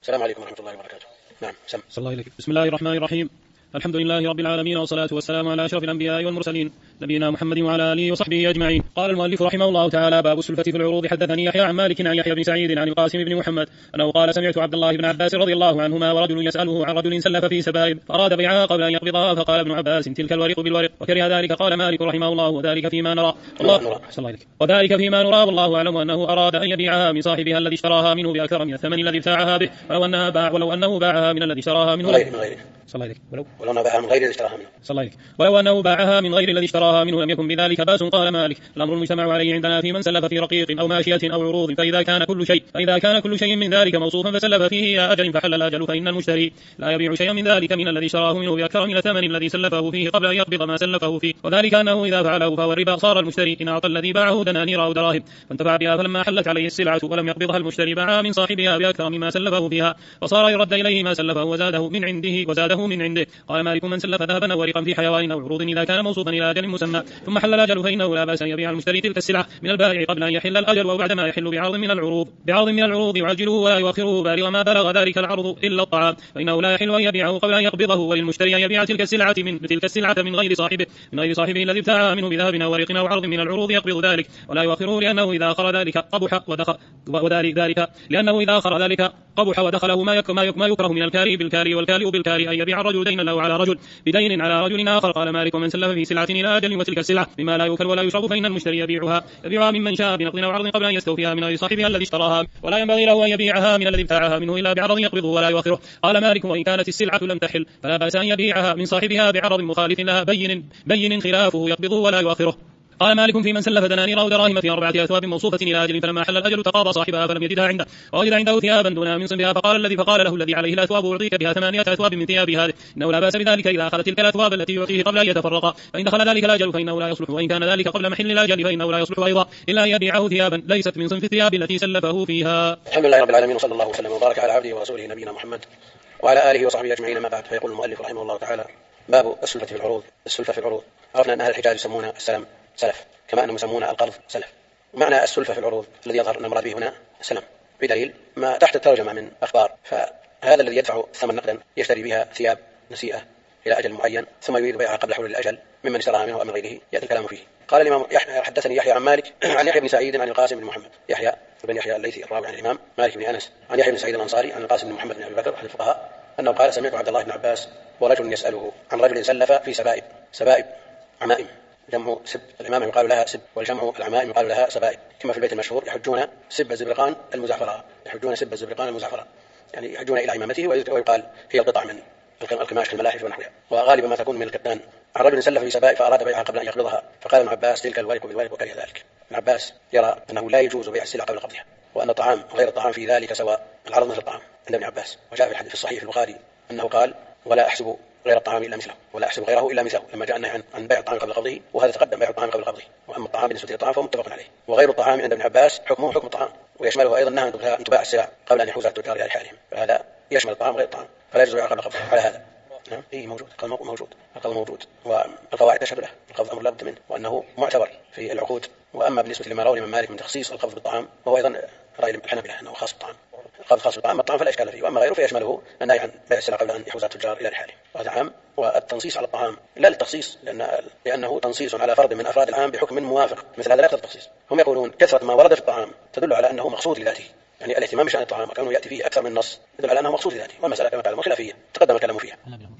السلام عليكم ورحمة الله وبركاته. نعم سم. صلى الله عليك. بسم الله الرحمن الرحيم. الحمد لله رب العالمين والصلاة والسلام على أشرف الأنبياء والمرسلين نبينا محمد وعلى آله وصحبه أجمعين. قال المؤلف رحمه الله تعالى: باب السلفة في العروض. حدثني يحيى عن مالك عن يحيى بن سعيد عن القاسم بن محمد أنه قال: سمعت عبد الله بن عباس رضي الله عنهما ورجل يسأله عن رجل سلف في سبائب فأراد بيعها قبل أن يقبضها، فقال ابن عباس: تلك الورق بالورق. وكره ذلك. قال مالك رحمه الله: وذلك فيما نرى والله أعلم أنه أراد أن يبيعها من صاحبها الذي اشتراها منه بأكثر من الثمن الذي ابتاعها به، ولو أنه باعها من الذي اشتراها منه ولو أنه باعها من غير الذي اشتراها منه لم يكن بذلك بأس. قال مالك: الأمر المجتمع عليه عندنا في من سلف في رقيق أو ماشية أو عروض، فإذا كان كل شيء من ذلك موصوفا فسلف فيه إلى أجل فحل الأجل، فإن المشتري لا يبيع شيئا من ذلك من الذي اشتراه منه بأكثر من الثمن الذي سلفه فيه قبل أن يقبض ما سلفه فيه، وذلك أنه إذا فعله فهو الربا. صار المشتري إن أعطى الذي باعه دنانير أو دراهم فانتفع بها، فلما حلت عليه السلعة ولم يقبضها المشتري باعها من صاحبها بأكثر مما سلفه فيها، فصار يرد إليه ما سلفه وزاده من عنده. قال مالك: من سلف ذهبا ورقا في حيوان أو عروض إذا كان موصوفا إلى أجل مسمى ثم حل الأجل فإنه لا بأس أن يبيع المشتري تلك السلعة من البائع قبل أن يحل الأجل أو بعدما يحل بعرض من العروض يعجله ولا يؤخره بالغ ما بلغ ذلك العرض إلا الطعام، فإنه لا يحل أن يبيعه قبل أن يقبضه، وللمشتري أن يبيع تلك السلعة من غير صاحبه الذي ابتاعها منه بذهب أو ورق أو عرض من العروض يقبض ذلك ولا يؤخره، لأنه إذا أخر ذلك قبح ودخله ما يكره من الكاري بالكاري والكاري بالكاري أن يبيع الرجل دينا له على رجل بدين على رجل آخر. قال مالك: ومن سلف في سلعة إلى أجل وتلك السلعة مما لا يؤكل ولا يشرب فإن المشتري يبيعها ممن شاء بنقد أو عرض قبل أن يستوفيها من غير صاحبها الذي اشتراها، ولا ينبغي له أن يبيعها من الذي ابتاعها منه إلا بعرض يقبضه ولا يؤخره. قال مالك: وإن كانت السلعة لم تحل فلا بأس أن يبيعها من صاحبها بعرض مخالف لها بين خلافه يقبضه ولا يؤخره. قال مالك: في من سلف دنانير أو دراهم في 4 أثواب موصوفة إلى أجل فلما حل الأجل تقاضى صاحبها فلم يجدها عنده ووجد عنده ثيابا دونها من صنفها، فقال له الذي عليه الأثواب: أعطيك بها 8 أثواب من ثياب هذه، إنه لا بأس بذلك إذا أخذ تلك الأثواب التي يعطيه قبل أن يتفرقا، فإن دخل ذلك الأجل فإنه لا يصلح، وإن كان ذلك قبل محل الأجل فإنه لا يصلح أيضا إلا أن يبيعه ثيابا ليست من صنف الثياب التي سلفه فيها. الحمد لله رب العالمين، وصلى الله وسلم وبارك على عبده ورسوله نبينا محمد وعلى آله وصحبه أجمعين. ما بعد، فيقول المؤلف رحمه الله تعالى: باب السلفة في العروض. عرفنا أن أهل الحجاز يسمون السلم سلف كما أنهم يسمون القرض سلف. معنى السلفة في العروض الذي يظهر أن المراد به هنا السلم بدليل ما تحت الترجمة من أخبار، فهذا الذي يدفع الثمن نقدا يشتري بها ثياب نسيئة إلى أجل معين ثم يريد بيعها قبل حلول الأجل ممن اشتراها منه أو من غيره يأتي الكلام فيه. قال الإمام حدثني يحيى عن مالك عن يحيى بن سعيد عن القاسم بن محمد. يحيى بن يحيى الليثي الراوي عن الإمام مالك بن أنس عن يحيى بن سعيد الأنصاري عن القاسم بن محمد بن أبي بكر أحد الفقهاء أنه قال: سمعت عبد الله بن عباس ورجل يسأله عن رجل سلف في سبائب عمائم، جمع سب، الإمام يقال لها سب والجمع العمائم يقال لها سبائب، كما في البيت المشهور: يحجون سب الزبرقان المزعفرة، يعني يحجون إلى عمامته ويقال هي القطع من القماش كالملاحف ونحوها، وغالبا ما تكون من الكتان. عن رجل سلف في سبائب فأراد بيعها قبل أن يقبضها، فقال ابن عباس: تلك الورق بالورق وكره ذلك. ابن عباس يرى أنه لا يجوز بيع السلع قبل قبضها، وأن الطعام وغير الطعام في ذلك سواء، العرض مثل الطعام عند ابن عباس. وجاء في الحديث في الصحيح في البخاري أنه قال: ولا أحسب غير الطعام إلا مثله، ولا أحسب غيره إلا مثله، لما جاء النهي عن بيع الطعام قبل قبضه، وهذا تقدم بيع الطعام قبل قبضه. وأما الطعام بالنسبة للطعام فهو متفق عليه، وغير الطعام عند ابن عباس حكمه حكم الطعام، ويشمله أيضا نهي أن تباع السلع قبل أن يحوزها التجار إلى حالهم، فهذا يشمل الطعام غير الطعام، فلا يجوز بيعه قبل قبضه على هذا. موجود القبض موجود، والقواعد تشهد له، القبض أمر لا بد منه وأنه معتبر في العقود. وأما بالنسبة لما روى الإمام مالك من تخصيص القبض بالطعام وهو أيضا رأي الحنابلة أنه خاص بالطعام، القبض خاص بالطعام، الطعام فلا إشكال فيه، وأما غيره فيشمله النهي عن بيع السلع قبل أن يحوزها التجار إلى رحالهم، وهذا عام. والتنصيص على الطعام لا للتخصيص، لأنه تنصيص على فرد من أفراد العام بحكم موافق، مثل هذا لا يقتضي التخصيص. هم يقولون كثرة ما ورد في الطعام تدل على أنه مقصود لذاته، يعني الاهتمام بشأن الطعام وكونه يأتي فيه أكثر من نص يدل على أنه مقصود لذاته، والمسألة كما تعلمون خلافية تقدم الكلام فيها.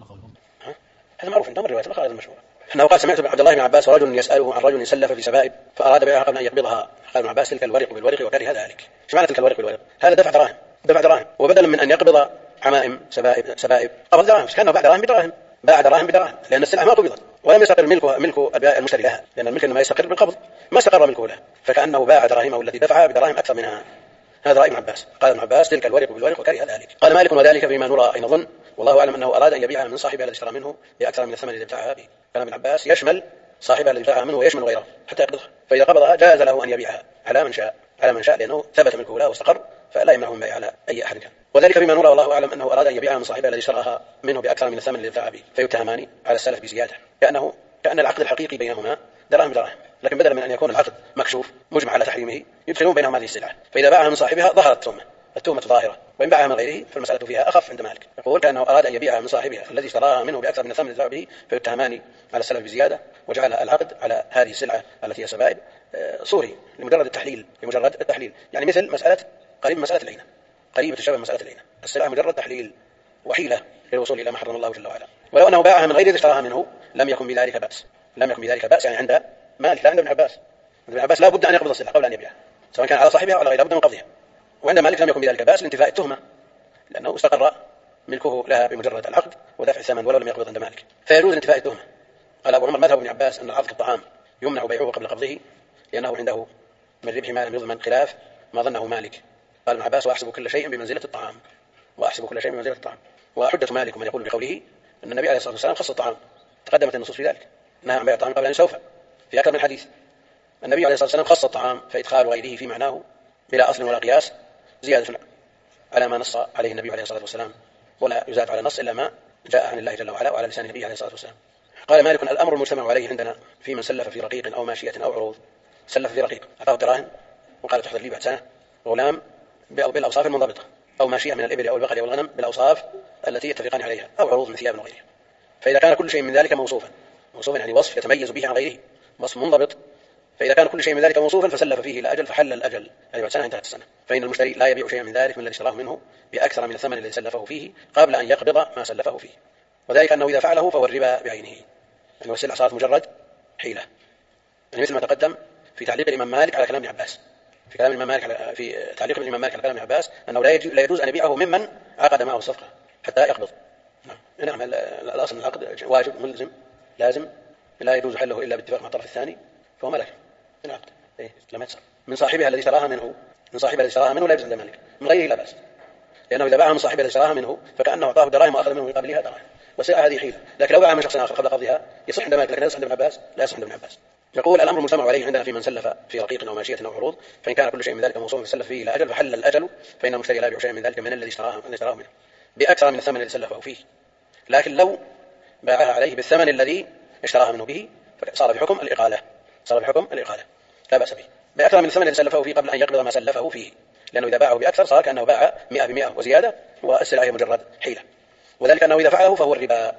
هذا معروف عندهم الرواية البخاري المشهورة أنه قال: سمعت عبد الله بن عباس ورجل يسأله عن رجل سلف في سبائب فأراد بيعها قبل أن يقبضها، قال ابن عباس: تلك الورق بالورق وكره ذلك. ايش معنى تلك الورق بالورق؟ هذا دفع دراهم، وبدلا من أن يقبض عمائم سبائب قبض دراهم، كأنه باع دراهم بدراهم، لأن السلعة ما قبضت ولم يستقر ملك المشتري لها، لأن الملك إنما يستقر بالقبض، ما استقر ملكه لها، فكأنه باع دراهمه التي دفعها بدراهم أكثر منها. هذا رأي ابن عباس. قال ابن عباس: تلك الورق بالورق وكره ذلك. قال مالك: وذلك فيما نرى أي نظن، والله أعلم أنه أراد أن يبيعها من صاحبها الذي اشترى منه بأكثر من الثمن الذي ابتاعها به. كلام ابن عباس يشمل صاحبها الذي ابتاعها منه ويشمل غيره حتى يقبضها، فإذا قبضها جاز له أن يبيعها على من شاء لأنه ثبت ملكه له واستقر، فلا يمنعه من بيع على أي أحد كان. وذلك فيما نرى، والله أعلم أنه أراد أن يبيعها من صاحبها الذي اشتراها منه بأكثر من الثمن الذي ابتاعها به، فيتهمان على السلف بزيادة، كأن العقد الحقيقي بينهما دراهم بدراهم، لكن بدلا من أن يكون العقد مكشوف مجمع على تحريمه يدخلون بينهم هذه السلعة، فإذا باعها من صاحبها ظهرت ثمة، التهمة ظاهرة، وإن باعها من غيره فالمسألة فيها أخف عند مالك. يقول كأنه أراد أن يبيعها من صاحبها الذي اشتراها منه بأكثر من الثمن الذي به، فيتهمان على السلف بزيادة، وجعل العقد على هذه السلعة التي هي سبائل صوري لمجرد التحليل، يعني مثل مسألة قريب مسألة العينة، قريبة تشبه مسألة العينة، السلعة مجرد تحليل وحيلة للوصول إلى ما حرم الله جل وعلا. ولو أنه باعها من غير الذي اشتراها منه لم يكن بذلك بأس، يعني عند مالك لا عند ابن عباس. ابن عباس لا بد أن يقبض السلعة قبل أن يبيعها، سواء كان على صاحبها أو على غيره لا بد من قبضها. وعند مالك لم يكن بذلك بأس لانتفاء التهمة، لأنه استقر ملكه لها بمجرد العقد ودفع الثمن ولو لم يقبض عند مالك، فيجوز انتفاء التهمة. قال أبو عمر مذهب ابن عباس أن العقد كالطعام يمنع بيعه قبل قبضه، لأنه عنده من ربح ما لم يضمن، خلاف ما ظنه مالك. قال ابن عباس وأحسب كل شيء بمنزلة الطعام، وحجة مالك من يقول بقوله أن النبي عليه الصلاة والسلام خص الطعام، تقدمت النصوص في ذلك، نهى عن بيع الطعام قبل أن يستوفى في أكثر من حديث. النبي عليه الصلاة والسلام خص الطعام، فإدخال غيره في معناه بلا أصل ولا قياس زيادة على ما نص عليه النبي عليه الصلاة والسلام، ولا يزاد على النص إلا ما جاء عن الله جل وعلا وعلى لسان النبي عليه الصلاة والسلام. قال مالك الأمر المجتمع عليه عندنا في من سلف في رقيق أو ماشية أو عروض. سلف في رقيق أعطاه دراهم وقال تحضر لي بعد سنة غلام بالأوصاف المنضبطة، أو ماشية من الإبل أو البقر أو الغنم بالأوصاف التي يتفقان عليها، أو عروض من ثياب وغيرها. فإذا كان كل شيء من ذلك موصوفا يعني وصف يتميز به عن غيره، وصف منضبط، فإذا كان كل شيء من ذلك موصوفا فسلف فيه إلى أجل فحل الأجل، يعني بعد سنة انتهت السنة، فإن المشتري لا يبيع شيئا من ذلك من الذي اشتراه منه بأكثر من الثمن الذي سلفه فيه قبل أن يقبض ما سلفه فيه، وذلك أنه إذا فعله فهو الربا بعينه، يعني السلعة صارت مجرد حيلة، يعني مثل ما تقدم في تعليق الإمام مالك على كلام ابن عباس، في تعليق الإمام مالك على كلام ابن عباس أنه لا يجوز أن يبيعه ممن عقد معه الصفقة حتى يقبض. نعم، الأصل العقد واجب ملزم لازم، لا يجوز حله إلا باتفاق مع الطرف الثاني، فهو ملك العقد لما يتصل من صاحبها الذي اشتراها منه، لا يجوز عند مالك، من غيره لا بأس، لأنه إذا باعها من صاحبها الذي اشتراها منه فكأنه أعطاه دراهم وأخذ منه مقابلها دراهم، والسلعة هذه حيلة. لكن لو باعها من شخص آخر قبل قبضها يصح عند مالك، لكن لا يصح عند ابن عباس، يقول الأمر المجتمع عليه عندنا في من سلف في رقيق أو ماشية أو عروض، فإن كان كل شيء من ذلك موصوفا فسلف فيه إلى أجل فحل الأجل، فإن المشتري لا يبيع شيئا من ذلك من الذي اشتراه منه بأكثر من الثمن الذي سلفه فيه، لكن لو باعها عليه بالثمن الذي اشتراها منه به صار بحكم الإقالة، لا بأس به، بأكثر من الثمن الذي سلفه فيه قبل أن يقبض ما سلفه فيه، لأنه إذا باعه بأكثر صار كأنه باع 100 ب100 وزيادة، والسلعة هي مجرد حيلة، وذلك أنه إذا فعله فهو الربا،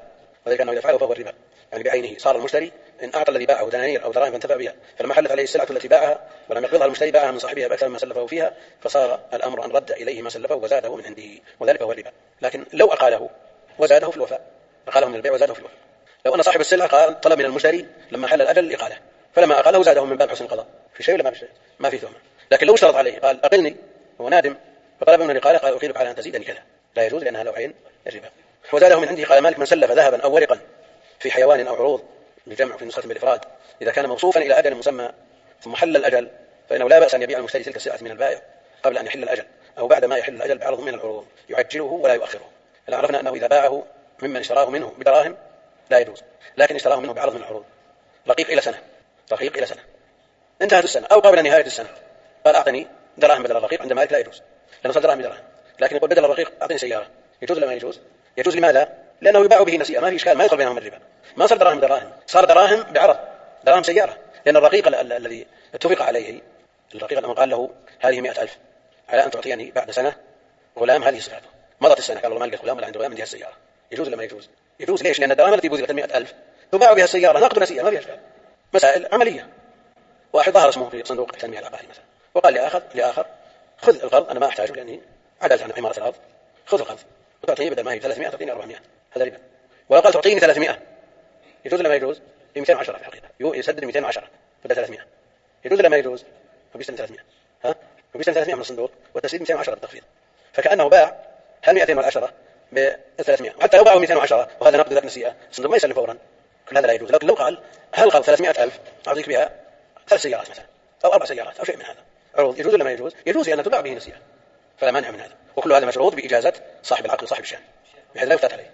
يعني بعينه. صار المشتري إن أعطى الذي باعه دنانير أو دراهم فانتفع بها، فلما حلت عليه السلعة التي باعها ولم يقبضها المشتري باعها من صاحبها بأكثر مما سلفه فيها، فصار الأمر أن رد إليه ما سلفه وزاده من عنده، وذلك هو الربا. لكن لو أقاله وزاده في الوفاء، أقاله من البيع وزاده في الوفاء، لو أن صاحب السلعة قال طلب من المشتري لما حل الأجل الإقالة، فلما أقاله زاده من باب حسن القضاء، في شيء ولا ما في شيء؟ ما في تهمة. لكن لو اشترط عليه قال أقلني هو نادم فطلب منه الإقالة قال أقيلك على أن تزيدني كذا، لا يجوز، لأنها لو عين الربا. وزاده من عنده. قال مالك من سلف ذهبا أو ورقا في حيوان أو عروض بالجمع في نسخة بالإفراد إذا كان موصوفا إلى أجل مسمى ثم حل الأجل فإنه لا بأس أن يبيع المشتري تلك السلعة من البائع قبل أن يحل الأجل أو بعد ما يحل الأجل بعرض من العروض يعجله ولا يؤخره. عرفنا أنه إذا باعه ممن اشتراه منه بدراهم لا يجوز، لكن اشتراه منه بعرض من العروض رقيق إلى سنة انتهت السنة أو قبل نهاية السنة قال أعطني دراهم بدل الرقيق، عند مالك لا يجوز لأنه صار دراهم بدراهم، لكن يقول بدل الرقيق أعطني سيارة، يجوز ولا ما يجوز؟ يجوز. لماذا؟ لأنه يباع به نسيئة، ما في إشكال، ما يدخل بينهم الربا، ما صار دراهم، صار دراهم بعرض، دراهم سيارة، لأن الرقيق الذي اتفق عليه، الرقيق لما قال له هذه 100,000 على أن تعطيني بعد سنة غلام، هذه صفاته، مضت السنة قال والله ما لقيت غلام ولا عندي غلام، عندي السيارة، يجوز ولا ما يجوز؟ يجوز. ليش؟ لأن الدراهم التي بذلت 100,000 تباع بها السيارة نقد نسيئة، ما فيها إشكال، مسائل عملية. واحد ظهر اسمه في صندوق التنمية العقاري مثلا وقال لآخر خذ القرض، أنا ما أحتاجه لأني عدلت عن عمارة الأرض، خذ القرض وتعطيني بدل ما هي 300 تعطيني 400، هذا ربا. ولو قال تعطيني 300 يجوز ولا ما يجوز؟ هي 210 في الحقيقة، يسدد 210 بدل 300، يجوز ولا ما يجوز؟ وبيستلم 300 وبيستلم 300 من الصندوق والتسديد 210 بالتخفيض، فكأنه باع هل 210 ب 300، وحتى لو باعه 210 وهذا نقد ذات نسيئة الصندوق ما يسلم فورا، كل هذا لا يجوز. لكن لو قال هل قال 300,000 أعطيك بها 3 سيارات مثلا أو 4 سيارات أو شيء من هذا عروض، يجوز ولا ما يجوز؟ يجوز لأن تباع به نسيئة، فلا مانع من هذا، وكل هذا مشروط بإجازة صاحب العقد وصاحب الشأن بحيث لا يفتات عليه.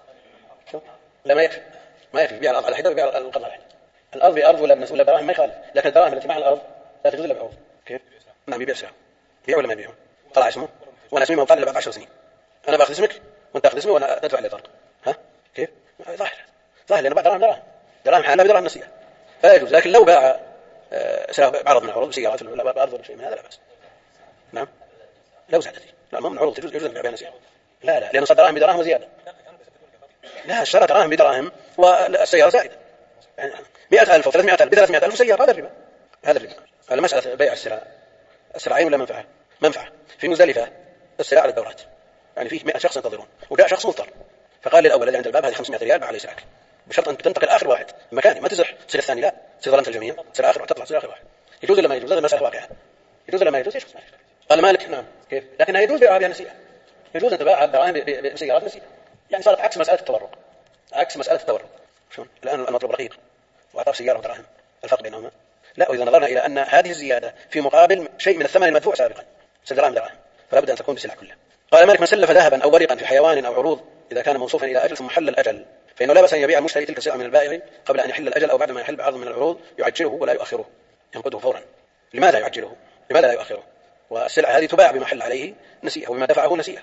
لا ما يكفي يبيع الأرض على حدة ويبيع القرض على حدة، الأرض بأرض ولا دراهم ما يخالف، لكن الدراهم التي مع الأرض لا تجوز إلا بعوض. كيف؟ نعم يبيع سعر، يبيع ولا ما يبيع؟ طلع اسمه وأنا اسمي موطن بعد 10 سنين، أنا بأخذ اسمك وأنت تأخذ اسمي وأنا أدفع لي فرق، كيف؟ ظاهر لأنه باع دراهم حالة بدراهم نسيئة فلا يجوز. لكن لو باع بعرض من العروض سيارات ولا بأرض ولا شيء من هذا لا بأس. نعم لو زادت لا ما من عروض يجوز البيع بها نسيئة. لا لأنه صار دراهم بدراهم وزيادة. لا اشترى دراهم بدراهم والسيارة زائدة، يعني 100,000 أو 300,000 ب300,000 سيارة، هذا الربا. هذا الربا. هذا مسألة بيع السلع عين ولا منفعة؟ منفعة. في مزدلفة السلع على الدورات، يعني فيه 100 شخص ينتظرون وجاء شخص مضطر، فقال للأول الذي عند الباب هذه 500 ريال عليه سلعك، بشرط أن تنتقل آخر واحد مكاني، ما تزح تصير الثاني، لا تصير ظلمت الجميع، تصير آخر تطلع تصير آخر واحد. يجوز ولا ما يجوز؟ هذا مسألة واقعة. يجوز ولا ما يجوز؟ قال مالك نعم. كيف؟ لكنها يجوز بيعها بها نسيئة. يجوز أن تباع الدراهم بسيارات نسيئة، يعني صارت عكس مسألة التورق. عكس مسألة التورق. شلون؟ الآن المطلوب رقيق وأعطاه سيارة ودراهم، الفرق بينهما؟ لا، وإذا نظرنا إلى أن هذه الزيادة في مقابل شيء من الثمن المدفوع سابقا، دراهم فلا بد أن تكون بسلع كلها. قال مالك من سلف ذهبا أو ورقا في حيوان أو عروض إذا كان موصوفا إلى أجل ثم حل الأجل فإنه لا بأس أن يبيع المشتري تلك السلعة من البائع قبل أن يحل الأجل أو بعد ما يحل بعض من العروض، يعجله ولا يؤخره، ينقضه فورا. لماذا يعجله؟ لماذا لا يؤخره؟ والسلعة هذه تباع بما حل عليه نسيئة وبما دفعه نسيئة.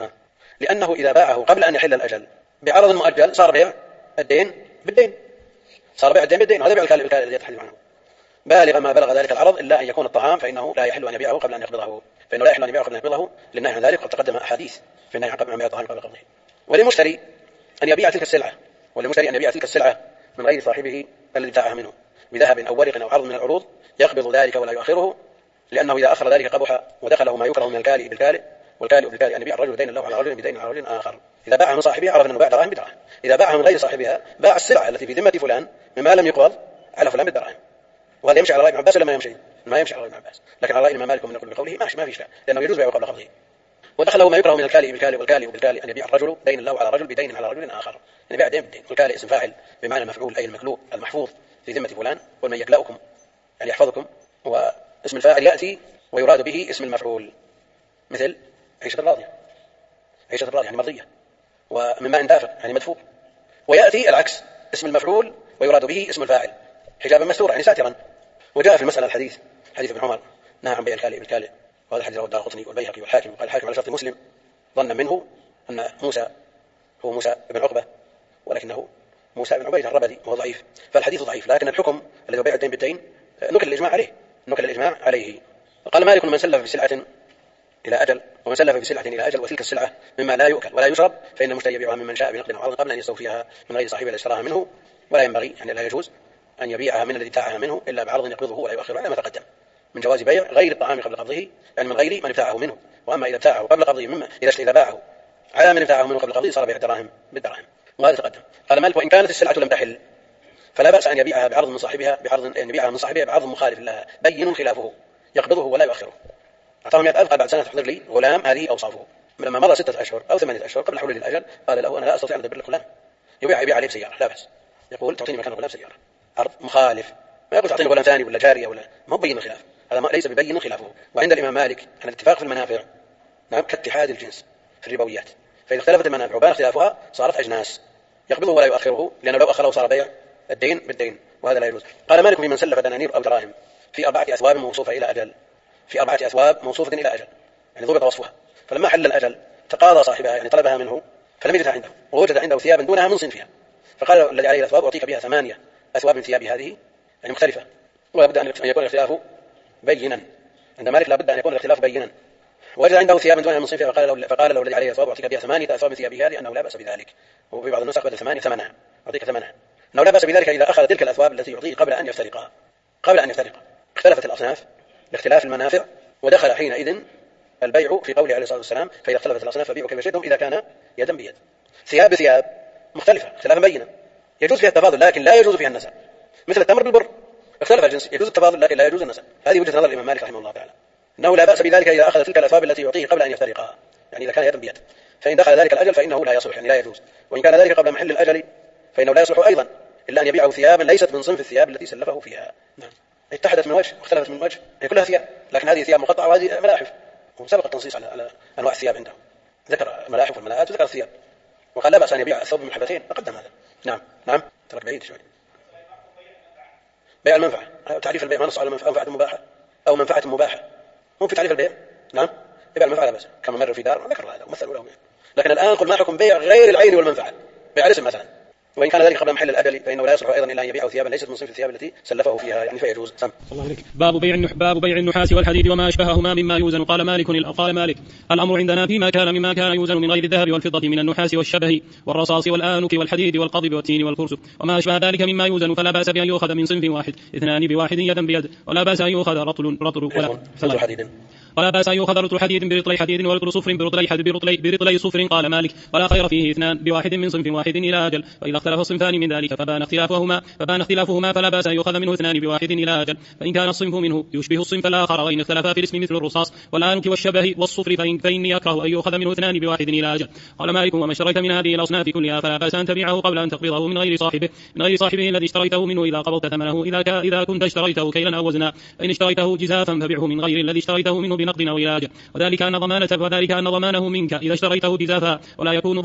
لأنه إذا باعه قبل أن يحل الأجل بعرض مؤجل صار بيع الدين بالدين، صار بيع الدين بالدين، وهذا بيع الكال الذي يتحدث عنه بالغ ما بلغ ذلك العرض إلا أن يكون الطعام، فإنه لا يحل أن يبيعه قبل أن يقبضه، فإنه لا يحل أن يبيعه قبل أن يقبضه للنهي عن ذلك، وقد تقدم أحاديث في النهي عن بيع الطعام قبل قبضه. وللمشتري أن يبيع تلك السلعة، وللمشتري أن يبيع تلك السلعة من غير صاحبه الذي ابتاعها منه بذهب أو ورق أو عرض من العروض، يقبض ذلك ولا يؤخره، لأنه إذا أخر ذلك قبح ودخله ما يكره من الكالئ بالكالئ، والكالئ بالكالئ أن يبيع الرجل دين له على رجل بدين على رجل آخر. إذا باعها من صاحبها عرف أنه باع دراهم بدراهم، إذا باعها من غير صاحبها باع السلعة التي في ذمة فلان مما لم يقبض على فلان بالدراهم. وهذا يمشي على رأي ابن عباس ولا ما يمشي؟ ما يمشي على رأي ابن عباس، لكن على رأي الإمام مالك ونقول بقوله ماشي ما في إشكال، لأنه يجوز بيعه قبل قبضه. ودخله ما يكره من الكالئ بالكالئ والكالئ بالكالئ أن يبيع الرجل دين له على رجل بدين على رجل آخر، يعني بيع دين بالدين. والكالئ اسم فاعل بمعنى المفعول أي المكلوء المحفوظ في ذمة فلان، ومن يكلأكم يعني يحفظكم، واسم الفاعل يأتي ويراد به اسم المفعول، مثل عيشة الراضية، عيشة الراضية يعني مرضية، ومما اندافع يعني مدفوع. ويأتي العكس اسم المفعول ويراد به اسم الفاعل، حجابا مستورا يعني ساترا. وجاء في المسألة الحديث حديث ابن عمر نهى عن بيع الكالئ بالكالئ، وهذا الحديث رواه الدارقطني والبيهقي والحاكم، وقال الحاكم على شرط مسلم ظنا منه أن موسى هو موسى بن عقبة ولكنه موسى بن عبيد الربدي وهو ضعيف، فالحديث ضعيف، لكن الحكم الذي هو بيع الدين بالدين نكل الإجماع عليه. وقال مالك من سلف بسلعة إلى أجل ومن سلف بسلعة إلى أجل وتلك السلعة مما لا يؤكل ولا يشرب فإن المشتري يبيعها ممن شاء بنقد أو عرض قبل أن يستوفيها من غير صاحبها الذي اشتراها منه، ولا ينبغي يعني لا يجوز أن يبيعها من الذي ابتاعها منه إلا بعرض يقبضه ولا يؤخره على ما تقدم من جواز بيع غير الطعام قبل قبضه، يعني من غير من ابتاعه منه. وأما إذا ابتاعه قبل قبضه مما إذا باعه على من ابتاعه منه قبل قبضه صار بيع الدراهم بالدراهم، وهذا تقدم. قال مالك وإن كانت السلعة لم تحل فلا بأس أن يبيعها بعرض من صاحبها بعرض مخالف لها بين خلافه يقبضه ولا يؤخره. أعطاه 100,000 قال بعد سنة تحضر لي غلام هذه أوصافه، لما مضى 6 أشهر أو 8 أشهر قبل حلول الأجل قال له أنا لا أستطيع أن أدبر لك غلام، يبيع عليه بسيارة لا بأس، يقول تعطيني مكان الغلام سيارة، عرض مخالف، ما يقول تعطيني غلام ثاني ولا جارية ولا، ما هو بين الخلاف، هذا ليس ببين خلافه. وعند الإمام مالك أن الاتفاق في المنافع نعم كاتحاد الجنس في الربويات، فإذا اختلفت المنافع وبان اختلافها صارت أجناس يقبضه ولا يؤخره، لأنه لو أخره صار بيع الدين بالدين، وهذا لا يجوز. قال مالك من سلف دنانير أو دراهم في 4 أثواب موصوفة إلى أجل، في 4 أثواب موصوفة إلى أجل يعني ضبط وصفها، فلما حل الأجل تقاضى صاحبها يعني طلبها منه فلم يجدها عنده، ووجد عنده ثيابا دونها من صنفها، فقال الذي عليه الأثواب أعطيك بها 8 أثواب من ثياب هذه يعني مختلفة، ولا بد أن يكون الاختلاف بينا، عند مالك لا بد أن يكون الاختلاف بينا. وجد عنده ثيابا دونها من صنفها فقال له الذي عليه الأثواب أعطيك بها 8 أثواب من ثياب هذه أنه لا بأس بذلك، وفي بعض النسخ بدل 8 ثمنها أعطيك ثمنها، أنه لا بأس بذلك إذا أخذ تلك الأثواب التي يعطيه قبل أن يفترقا. اختلفت الأصناف لاختلاف المنافع، ودخل حينئذ البيع في قوله عليه الصلاة والسلام فإذا اختلفت الأصناف فبيعوا كيف شئتم إذا كان يدا بيد. ثياب بثياب مختلفة اختلافا بينا، يجوز فيها التفاضل لكن لا يجوز فيها النسب، مثل التمر بالبر اختلف الجنس يجوز التفاضل لكن لا يجوز النسب. هذه وجهة نظر الإمام مالك رحمه الله تعالى، أنه لا بأس بذلك إذا أخذ تلك الأثواب التي يعطيه قبل أن يفترقها، يعني إذا كان يدا بيد، فإن دخل ذلك الأجل فإنه لا يصلح يعني لا يجوز، وإن كان ذلك قبل محل الأجل فإنه لا يصلح أيضا إلا أن يبيعه ثيابا ليست من صنف الثياب التي سلفه فيها. اتحدت من وجه واختلفت من وجه، هي كلها ثياب لكن هذه ثياب مقطعة وهذه ملاحف، وسبق التنصيص على أنواع الثياب عنده، ذكر الملاحف والملاءات وذكر الثياب، وقال لا بأس أن يبيع الثوب من حبتين تقدم هذا. نعم ترك بعيد شوي. بيع المنفعة، تعريف البيع ما نص على منفعة مباحة أو منفعة مباحة، مو في تعريف البيع نعم بيع المنفعة لا بأس كما مر في دار ذكر هذا ومثل له، لكن الآن قل ما حكم بيع غير العين والمنفعة، بيع الاسم مثلا وإن كان ذلك قبل محل الأجل فإنه لا يصلح أيضا إلا أن يبيع ثيابا ليست من صنف الثياب التي سلفه فيها، يعني فيجوز. باب بيع النحاس والحديد وما أشبههما مما يوزن. قال مالك الأمر عندنا فيما كان مما كان يوزن من غير الذهب والفضة من النحاس والشبه والرصاص والآنك والحديد والقضب والتين والكرسف وما أشبه ذلك مما يوزن، فلا بأس بأن يؤخذ من صنف واحد 2 بواحد يدا بيد، ولا بأس أن يؤخذ ولا بأس أن يؤخذ رطل حديد برطل حديد ورطل صفر برطلي صفر. قال مالك ولا خير فيه 2 بواحد من صنف واحد إلى أجل، فإذا اختلف الصنفان من ذلك فبان اختلافهما فلا بأس أن يؤخذ منه 2 بواحد إلى أجل، فإن كان الصنف منه يشبه الصنف الآخر، وإن اختلفا في الاسم مثل الرصاص والآنك والشبه والصفر فإني أكره أن يؤخذ منه 2 بواحد إلى أجل. قال مالك وما اشتريت من هذه الأصناف كلها فلا بأس أن تبيعه قبل أن تقبضه من غير صاحبه الذي اشتريته منه إذا قبضت ثمنه، إذا كنت اشتريته كيلا أو وزنا، فإن اشتريته جزافا فبيعه من غير الذي اشتريته منه بنقد أو إلى أجل، وذلك أن ضمانه منك إذا اشتريته جزافا، ولا يكون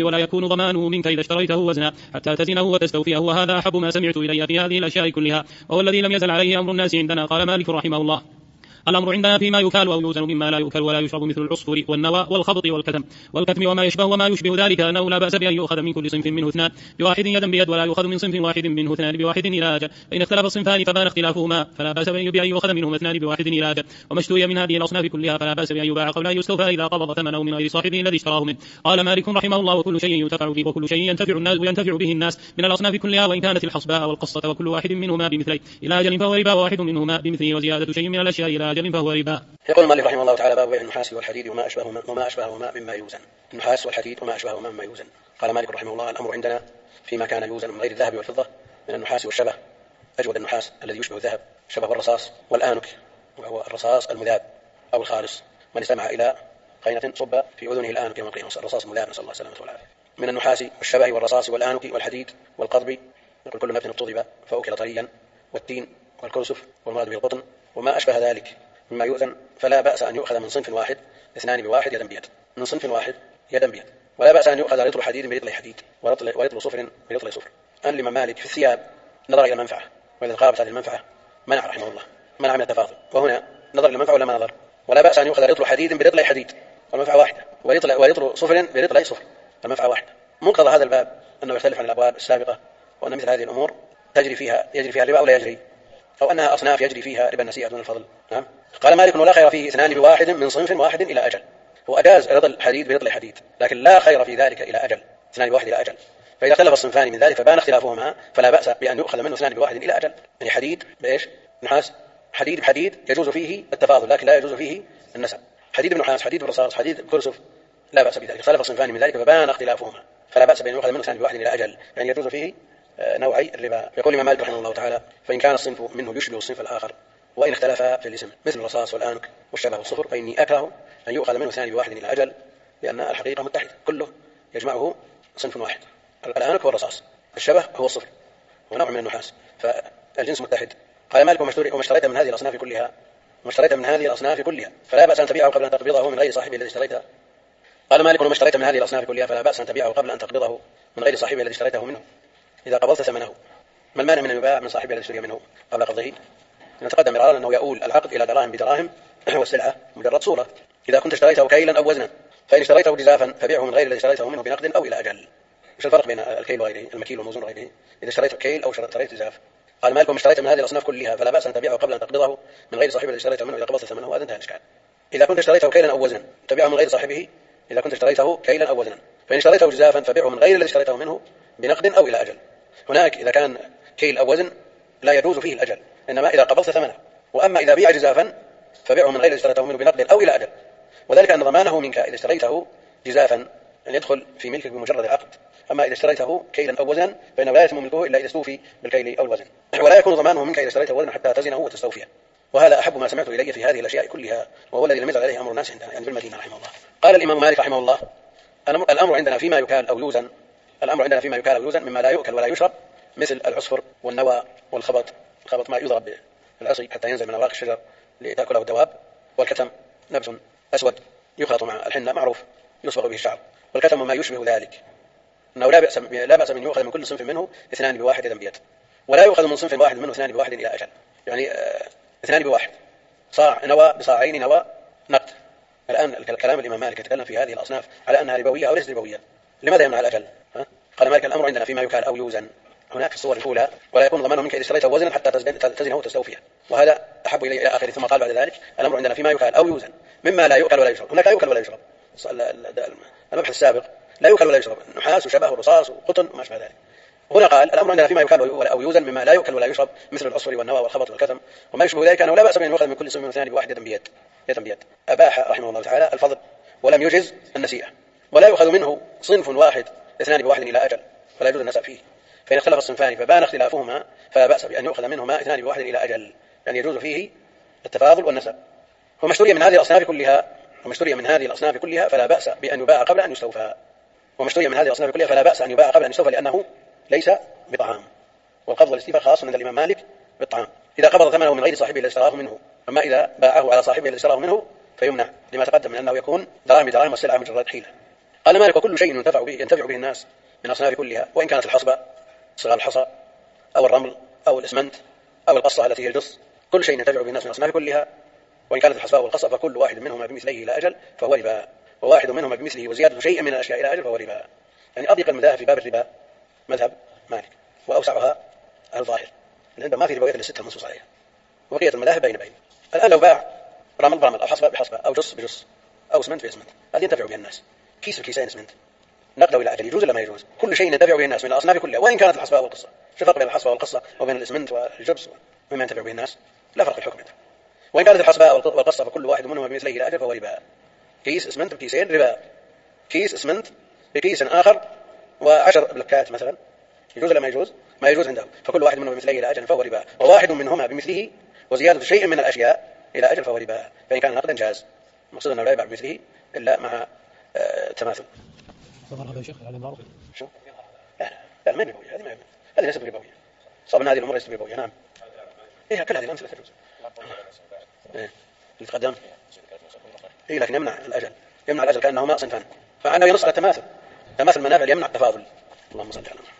ضمانه منك إذا اشتريته وزنا حتى تزنه وتستوفيه، وهذا أحب ما سمعت إلي في هذه الأشياء كلها، وهو الذي لم يزل عليه أمر الناس عندنا. قال مالك رحمه الله الأمر عندنا فيما يكال أو يوزن مما لا يؤكل ولا يشرب مثل العصفر والنوى والخبط والكتم وما يشبه ذلك، أنه لا بأس بأن يؤخذ من كل صنف منه 2 بواحد يدا بيد، ولا يؤخذ من صنف واحد منه 2 بواحد إلى أجل، فإن اختلف الصنفان فبان اختلافهما فلا بأس بأن يؤخذ منهما 2 بواحد إلى أجل، وما اشتري من هذه الأصناف كلها فلا بأس بأن يباع قبل أن يستوفى إذا قبض ثمنه من غير صاحبه الذي اشتراه منه. قال مالك رحمه الله وكل شيء ينتفع به وكل شيء ينتفع به الناس من الأصناف كلها، وإن كانت الحصباء والقصة وكل واحد منهما بمثله إلى أجل فهو ربا، واحد منهما بمثله وزيادة شيء من الأشياء إلى أجل فهو ربا. يقول مالك رحمه الله تعالى باب بيع النحاس والحديد وما أشبههما مما يوزن. النحاس والحديد وما أشبههما مما يوزن. قال مالك رحمه الله الأمر عندنا فيما كان يوزن من غير الذهب والفضة من النحاس والشبه، أجود النحاس الذي يشبه الذهب شبه الرصاص، والآنك وهو الرصاص المذاب أو الخالص، من استمع إلى قينة صب في أذنه الآنك يوم القيامة، الرصاص المذاب، نسأل الله السلامة والعافية. من النحاس والشبه والرصاص والآنك والحديد والقضب يقول كل نبت اقتضب فأكل طريا، والتين والكرسف والمراد بالقطن وما أشبه ذلك مما يؤذن، فلا بأس أن يؤخذ من صنف واحد 2 بواحد يدا بيد، من صنف واحد يدا بيد، ولا بأس أن يؤخذ رطل حديد برطل حديد ورطل صفر برطل صفر. أن لمن مالك في الثياب نظر إلى المنفعة، وإذا قاربت هذه المنفعة منع رحمه الله، منع من التفاضل، وهنا نظر إلى المنفعة ولا ما نظر. ولا بأس أن يؤخذ رطل حديد برطل حديد والمنفعة واحدة، ورطل صفر برطل صفر المنفعة واحدة. مقتضى هذا الباب أنه يختلف عن الأبواب السابقة، وأن مثل هذه الأمور يجري فيها الربا أو لا يجري، أو أنها أصناف يجري فيها ربا النسيئة دون الفضل. نعم. قال مالك ولا خير فيه 2 بواحد من صنف واحد إلى أجل، هو أجاز رطل حديد برطل حديد، لكن لا خير في ذلك إلى أجل، 2 بواحد إلى أجل، فإذا اختلف الصنفان من ذلك فبان اختلافهما فلا بأس بأن يؤخذ منه 2 بواحد إلى أجل. يعني حديد بإيش؟ نحاس، حديد بحديد يجوز فيه التفاضل لكن لا يجوز فيه النسب، حديد بنحاس، حديد برصاص، حديد بكرسف، لا بأس بذلك، اختلف الصنفان من ذلك فبان اختلافهما فلا بأس بأن يؤخذ منه 2 بواحد إلى أجل، يعني يجوز فيه نوعي الربا. يقول الإمام مالك رحمه الله تعالى فإن كان الصنف منه يشبه الصنف الآخر وإن اختلفا في الاسم مثل الرصاص والآنك والشبه والصفر فإني أكره أن يؤخذ منه 2 بواحد إلى أجل، لأن الحقيقة متحدة كله يجمعه صنف واحد، الآنك هو الرصاص، الشبه هو الصفر ونوع من النحاس، فالجنس متحد. قال مالك وما اشتريت من هذه الأصناف كلها فلا بأس أن تبيعه قبل أن تقبضه من غير صاحبه الذي اشتريته. قال مالك وما اشتريت من هذه الأصناف كلها فلا بأس أن تبيعه قبل أن تقبضه من غير صاحبه الذي اشتريته منه إذا قبضت ثمنه. ما المانع من يباع من صاحبه الذي اشتري منه قبل قبضه؟ نتقدم مرارا أنه يؤول العقد إلى دراهم بدراهم والسلعة مجرد صورة. إذا كنت اشتريته كيلا أو وزنا، فإن اشتريته جزافا فبيعه من غير الذي اشتريته منه بنقد أو إلى أجل. ايش الفرق بين الكيل وغيره، المكيل والموزون وغيره؟ إذا اشتريته كيل أو اشتريت جزاف. قال مالك وما اشتريت من هذه الأصناف كلها فلا بأس أن تبيعه قبل أن تقبضه من غير صاحبه الذي اشتريته منه إذا قبضت ثمنه، وهذا انتهى الإشكال. إذا كنت اشتريته كيلا أو وزنا تبيعه من غير صاحبه، إذا كنت اشتريته كيلا أو وزنا، فإن اشتريته جزافا فبيعه من غير الذي اشتريته منه بنقد أو إلى أجل. هناك إذا كان كيل أو وزن لا يجوز فيه الأجل، إنما إذا قبضت ثمنه، وأما إذا بيع جزافا فبيعه من غير الذي اشتريته منه بنقد أو إلى أجل، وذلك أن ضمانه منك إذا اشتريته جزافا أن يدخل في ملكك بمجرد العقد، أما إذا اشتريته كيلا أو وزنا فإنه لا يتم ملكه إلا إذا استوفي بالكيل أو الوزن، ولا يكون ضمانه منك إذا اشتريته وزنا حتى تزنه وتستوفيه. وهذا أحب ما سمعت إلي في هذه الأشياء كلها، وهو الذي لم يزل عليه أمر الناس عندنا يعني بالمدينة رحمه الله. قال الإمام مالك رحمه الله الأمر عندنا فيما يكال أو يوزن، مما لا يؤكل ولا يشرب مثل العصفر والنوى والخبط، الخبط ما يضرب بالعصي حتى ينزل من أوراق الشجر لتأكله الدواب، والكتم نبت أسود يخلط مع الحنة معروف يصبغ به الشعر، والكتم ما يشبه ذلك، أنه لا بأس من يؤخذ من كل صنف منه 2 بواحد يدا بيد، ولا يؤخذ من صنف واحد منه 2 بواحد إلى أجل، يعني 2 بواحد، صاع نوى بصاعين نوى نقد. الآن الكلام الإمام مالك يتكلم في هذه الأصناف على أنها ربوية أو ليست ربوية. لماذا يمنع الأجل؟ قال مالك الأمر عندنا فيما يكال أو يوزن هناك في الصور الأولى ولا يكون ضمانه منك إذا اشتريته وزنا حتى تزنه وتستوفيه، وهذا أحب إلي إلى آخره. ثم قال بعد ذلك الأمر عندنا فيما يكال أو يوزن مما لا يؤكل ولا يشرب. هناك لا يؤكل ولا يشرب، المبحث السابق لا يؤكل ولا يشرب، نحاس وشبه ورصاص وقطن وما شابه ذلك. هنا قال الأمر عندنا فيما يكال أو يوزن مما لا يؤكل ولا يشرب مثل العصفر والنوى والخبط والكتم وما يشبه ذلك، أنه لا بأس بأن يؤخذ من كل سم واثنان بواحد يدا بيد. أباح رحمه الله تعالى الفضل ولم يجز النسيئة، ولا يؤخذ منه صنف واحد اثنان بواحد إلى أجل، ولا يجوز النسب فيه. فإن اختلف الصنفان فبان اختلافهما فلا بأس بأن يؤخذ منهما اثنان بواحد إلى أجل، يعني يجوز فيه التفاضل والنسب. وما اشتري من هذه الأصناف كلها فلا بأس بأن يباع قبل أن يستوفى. لأنه ليس بطعام، والقبض والاستيفاء خاص عند الإمام مالك بالطعام إذا قبض ثمنه من غير صاحبه الذي اشتراه منه، أما إذا باعه على صاحبه الذي اشتراه منه فيمنع لما تقدم من أنه يكون دراهم والسلعة مجرد حيلة. قال مالك وكل شيء ينتفع به الناس من أصناف كلها، وإن كانت الحصبة صغار الحصى أو الرمل أو الإسمنت أو القصة التي هي الجص، كل شيء ينتفع به الناس من أصناف كلها، وإن كانت الحصبة والقصة فكل واحد منهما بمثله إلى أجل فهو ربا، وواحد منهما بمثله وزيادة شيء من الأشياء إلى أجل فهو ربا. يعني أضيق المذاهب في باب الربا مذهب مالك، وأوسعها الظاهر، لأنه ما في ربويات الستة المنصوص عليها، وبقية المذاهب بين. الآن لو باع رمل برمل أو حصبة بحصبة أو جص بجص أو اسمنت باسمنت، هذه ينتفع بها الناس. كيس بكيسين اسمنت نقله إلى أجل يجوز ولا ما يجوز؟ كل شيء ينتفع به الناس من الأصناف كلها، وإن كانت الحصبة والقصة. شو الفرق بين الحصبة والقصة وبين الاسمنت والجبس مما ينتفع به الناس؟ لا فرق في الحكم. وإن كانت الحصبة والقصة فكل واحد منهما بمثله إلى أجل فهو ربا. كيس اسمنت بكيسين ربا، كيس اسمنت بكيس آخر و10 بلوكات مثلا يجوز ولا ما يجوز؟ ما يجوز عندهم، فكل واحد منهم بمثله إلى أجل فهو ربا، وواحد منهما بمثله وزيادة شيء من الأشياء إلى أجل فهو ربا. فإن كان نقدا جاز، مقصود أنه لا يباع بمثله إلا مع تماثل. هذا شيخ على المعروف شو؟ لا ما ربوية، هذه ليست ربوية. صابنا هذه الأمور ليست ربوية. نعم. إيه كل هذه الأمثلة تجوز. اللي تقدم. إيه لكن يمنع الأجل كأنهما صنفان، فأنه ينص على التماثل. تماثل المنافع يمنع التفاضل. اللهم صل على محمد.